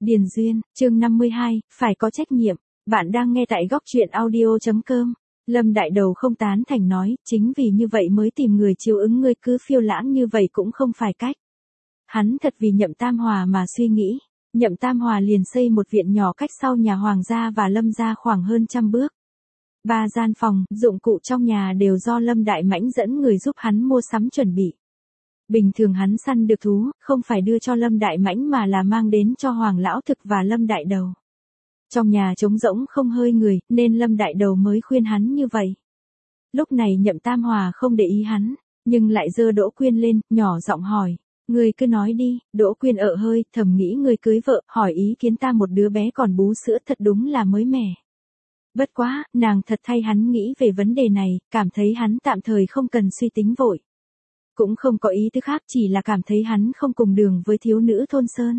Điền Duyên, chương 52, phải có trách nhiệm. Bạn đang nghe tại góc truyện audio.com. Lâm Đại Đầu không tán thành nói, chính vì như vậy mới tìm người chiếu ứng, ngươi cứ phiêu lãng như vậy cũng không phải cách. Hắn thật vì Nhậm Tam Hòa mà suy nghĩ. Nhậm Tam Hòa liền xây một viện nhỏ cách sau nhà Hoàng gia và Lâm gia khoảng hơn 100 bước. 3 gian phòng, dụng cụ trong nhà đều do Lâm Đại Mãnh dẫn người giúp hắn mua sắm chuẩn bị. Bình thường hắn săn được thú, không phải đưa cho Lâm Đại Mãnh mà là mang đến cho Hoàng Lão Thực và Lâm Đại Đầu. Trong nhà trống rỗng không hơi người, nên Lâm Đại Đầu mới khuyên hắn như vậy. Lúc này Nhậm Tam Hòa không để ý hắn, nhưng lại giơ Đỗ Quyên lên, nhỏ giọng hỏi. Ngươi cứ nói đi. Đỗ Quyên ợ hơi, thầm nghĩ ngươi cưới vợ, hỏi ý kiến ta một đứa bé còn bú sữa thật đúng là mới mẻ. Bất quá, nàng thật thay hắn nghĩ về vấn đề này, cảm thấy hắn tạm thời không cần suy tính vội. Cũng không có ý tứ khác, chỉ là cảm thấy hắn không cùng đường với thiếu nữ thôn sơn.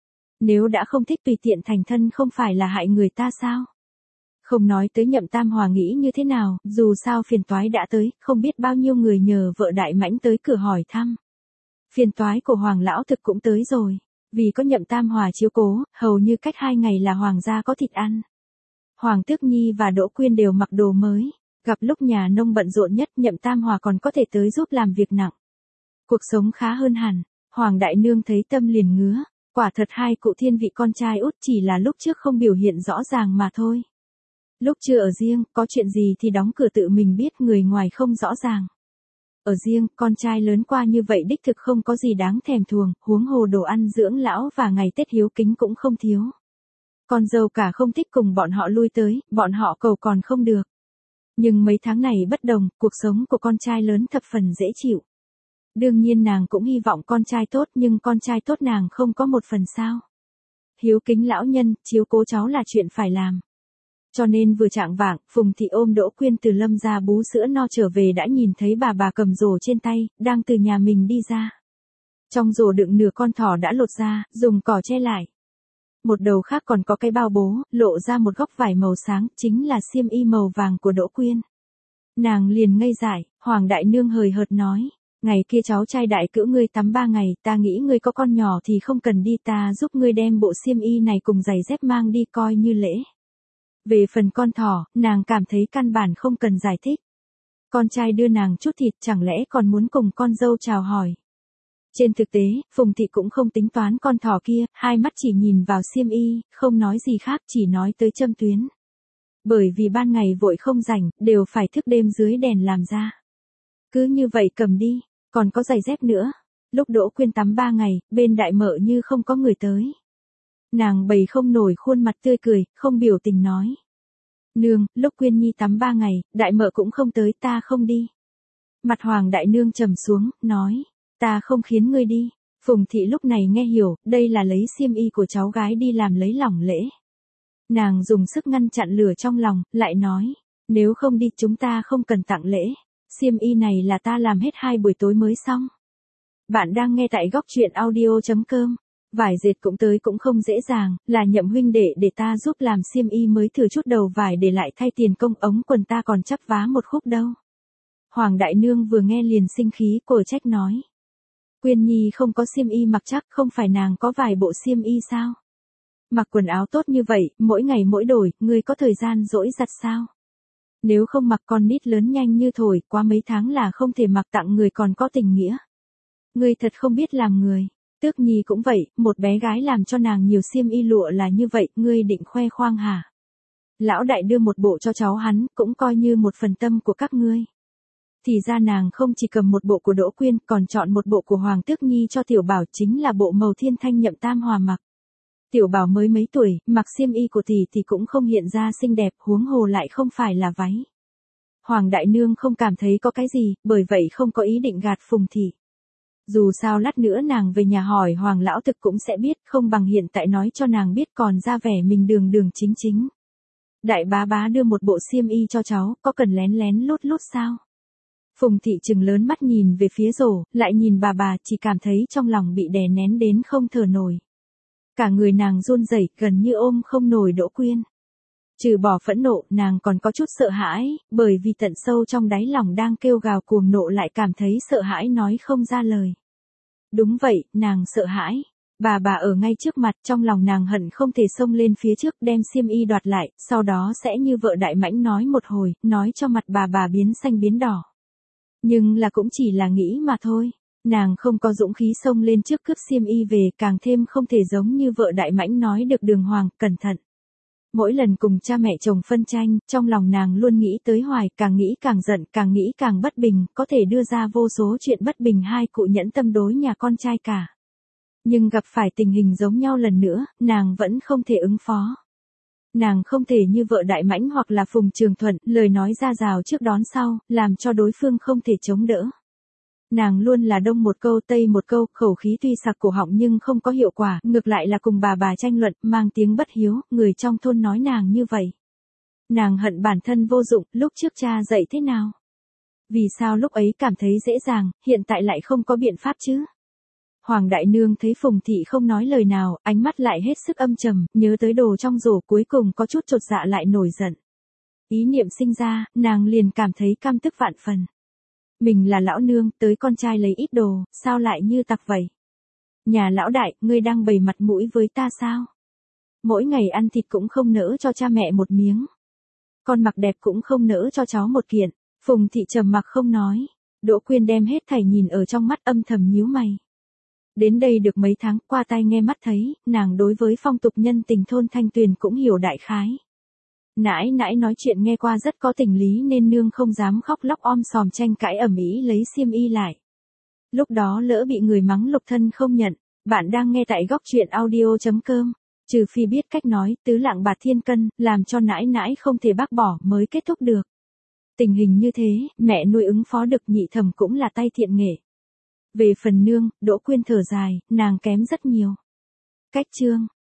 Nếu đã không thích tùy tiện thành thân không phải là hại người ta sao? Không nói tới Nhậm Tam Hòa nghĩ như thế nào, dù sao phiền toái đã tới, không biết bao nhiêu người nhờ vợ Đại Mãnh tới cửa hỏi thăm. Phiền toái của Hoàng Lão Thực cũng tới rồi, vì có Nhậm Tam Hòa chiếu cố, hầu như cách 2 ngày là Hoàng gia có thịt ăn. Hoàng Tước Nhi và Đỗ Quyên đều mặc đồ mới, gặp lúc nhà nông bận rộn nhất Nhậm Tam Hòa còn có thể tới giúp làm việc nặng. Cuộc sống khá hơn hẳn, Hoàng Đại Nương thấy tâm liền ngứa, quả thật hai cụ thiên vị con trai út chỉ là lúc trước không biểu hiện rõ ràng mà thôi. Lúc chưa ở riêng, có chuyện gì thì đóng cửa tự mình biết, người ngoài không rõ ràng. Ở riêng, con trai lớn qua như vậy đích thực không có gì đáng thèm thuồng, huống hồ đồ ăn dưỡng lão và ngày Tết hiếu kính cũng không thiếu. Con dâu cả không thích cùng bọn họ lui tới, bọn họ cầu còn không được. Nhưng mấy tháng này bất đồng, cuộc sống của con trai lớn thập phần dễ chịu. Đương nhiên nàng cũng hy vọng con trai tốt, nhưng con trai tốt nàng không có một phần sao. Hiếu kính lão nhân, chiếu cố cháu là chuyện phải làm. Cho nên vừa chạng vạng, Phùng Thị ôm Đỗ Quyên từ Lâm gia bú sữa no trở về đã nhìn thấy bà cầm rổ trên tay, đang từ nhà mình đi ra. Trong rổ đựng nửa con thỏ đã lột ra, dùng cỏ che lại. Một đầu khác còn có cái bao bố, lộ ra một góc vải màu sáng, chính là xiêm y màu vàng của Đỗ Quyên. Nàng liền ngây dại, Hoàng Đại Nương hời hợt nói. Ngày kia cháu trai đại cữu ngươi tắm 3 ngày, ta nghĩ ngươi có con nhỏ thì không cần đi, ta giúp ngươi đem bộ xiêm y này cùng giày dép mang đi coi như lễ. Về phần con thỏ, nàng cảm thấy căn bản không cần giải thích. Con trai đưa nàng chút thịt chẳng lẽ còn muốn cùng con dâu chào hỏi. Trên thực tế, Phùng Thị cũng không tính toán con thỏ kia, hai mắt chỉ nhìn vào xiêm y, không nói gì khác, chỉ nói tới châm tuyến. Bởi vì ban ngày vội không rảnh, đều phải thức đêm dưới đèn làm ra. Cứ như vậy cầm đi, còn có giày dép nữa. Lúc Đỗ Quyên tắm 3 ngày, bên đại mợ như không có người tới. Nàng bày không nổi khuôn mặt tươi cười, không biểu tình nói. Nương, lúc Quyên Nhi tắm 3 ngày, đại mợ cũng không tới, ta không đi. Mặt Hoàng Đại Nương trầm xuống, nói, ta không khiến ngươi đi. Phùng Thị lúc này nghe hiểu, đây là lấy xiêm y của cháu gái đi làm lấy lỏng lễ. Nàng dùng sức ngăn chặn lửa trong lòng, lại nói, nếu không đi chúng ta không cần tặng lễ. Xiêm y này là ta làm hết 2 buổi tối mới xong. Bạn đang nghe tại góc truyện audio.com. Vải dệt cũng tới cũng không dễ dàng, là Nhậm huynh đệ để ta giúp làm xiêm y mới thử chút đầu vải để lại thay tiền công, ống quần ta còn chắp vá một khúc đâu. Hoàng Đại Nương vừa nghe liền sinh khí, cổ trách nói. Quyên Nhi không có xiêm y mặc chắc, không phải nàng có vài bộ xiêm y sao? Mặc quần áo tốt như vậy, mỗi ngày mỗi đổi, ngươi có thời gian dỗi giặt sao? Nếu không mặc con nít lớn nhanh như thổi, qua mấy tháng là không thể mặc, tặng người còn có tình nghĩa. Ngươi thật không biết làm người. Tước Nhi cũng vậy, một bé gái làm cho nàng nhiều xiêm y lụa là như vậy, ngươi định khoe khoang hả? Lão đại đưa một bộ cho cháu hắn, cũng coi như một phần tâm của các ngươi. Thì ra nàng không chỉ cầm một bộ của Đỗ Quyên, còn chọn một bộ của Hoàng Tước Nhi cho Tiểu Bảo, chính là bộ màu thiên thanh Nhậm Tam Hòa mặc. Tiểu Bảo mới mấy tuổi, mặc xiêm y của tỷ thì cũng không hiện ra xinh đẹp, huống hồ lại không phải là váy. Hoàng Đại Nương không cảm thấy có cái gì, bởi vậy không có ý định gạt Phùng Thị. Dù sao lát nữa nàng về nhà hỏi Hoàng Lão Thực cũng sẽ biết, không bằng hiện tại nói cho nàng biết còn ra vẻ mình đường chính chính. Đại bá đưa một bộ xiêm y cho cháu, có cần lén lén lút sao? Phùng Thị trừng lớn mắt nhìn về phía rổ, lại nhìn bà chỉ cảm thấy trong lòng bị đè nén đến không thở nổi. Cả người nàng run rẩy, gần như ôm không nổi Đỗ Quyên. Trừ bỏ phẫn nộ, nàng còn có chút sợ hãi, bởi vì tận sâu trong đáy lòng đang kêu gào cuồng nộ lại cảm thấy sợ hãi nói không ra lời. Đúng vậy, nàng sợ hãi. Bà ở ngay trước mặt, trong lòng nàng hận không thể xông lên phía trước đem xiêm y đoạt lại, sau đó sẽ như vợ đại mãnh nói một hồi, nói cho mặt bà biến xanh biến đỏ. Nhưng là cũng chỉ là nghĩ mà thôi. Nàng không có dũng khí xông lên trước cướp xiêm y về, càng thêm không thể giống như vợ đại mãnh nói được đường hoàng, cẩn thận. Mỗi lần cùng cha mẹ chồng phân tranh, trong lòng nàng luôn nghĩ tới hoài, càng nghĩ càng giận, càng nghĩ càng bất bình, có thể đưa ra vô số chuyện bất bình hai cụ nhẫn tâm đối nhà con trai cả. Nhưng gặp phải tình hình giống nhau lần nữa, nàng vẫn không thể ứng phó. Nàng không thể như vợ đại mãnh hoặc là Phùng Trường Thuận, lời nói ra rào trước đón sau, làm cho đối phương không thể chống đỡ. Nàng luôn là đông một câu tây một câu, khẩu khí tuy sặc cổ họng nhưng không có hiệu quả, ngược lại là cùng bà tranh luận, mang tiếng bất hiếu, người trong thôn nói nàng như vậy. Nàng hận bản thân vô dụng, lúc trước cha dạy thế nào? Vì sao lúc ấy cảm thấy dễ dàng, hiện tại lại không có biện pháp chứ? Hoàng đại nương thấy Phùng thị không nói lời nào, ánh mắt lại hết sức âm trầm, nhớ tới đồ trong rổ cuối cùng có chút chột dạ lại nổi giận. Ý niệm sinh ra, nàng liền cảm thấy căm tức vạn phần. Mình là lão nương, tới con trai lấy ít đồ, sao lại như tặc vậy? Nhà lão đại, ngươi đang bày mặt mũi với ta sao? Mỗi ngày ăn thịt cũng không nỡ cho cha mẹ một miếng. Con mặc đẹp cũng không nỡ cho cháu một kiện. Phùng thị trầm mặc không nói. Đỗ Quyên đem hết thảy nhìn ở trong mắt âm thầm nhíu mày. Đến đây được mấy tháng, qua tai nghe mắt thấy, nàng đối với phong tục nhân tình thôn Thanh Tuyền cũng hiểu đại khái. Nãi nãi nói chuyện nghe qua rất có tình lý nên nương không dám khóc lóc om sòm tranh cãi ầm ĩ lấy xiêm y lại. Lúc đó lỡ bị người mắng lục thân không nhận, bạn đang nghe tại góc truyện audio.com. Trừ phi biết cách nói tứ lạng bạc thiên cân, làm cho nãi nãi không thể bác bỏ mới kết thúc được. Tình hình như thế, mẹ nuôi ứng phó được nhị thẩm cũng là tay thiện nghệ. Về phần nương, Đỗ Quyên thở dài, nàng kém rất nhiều. Cách chương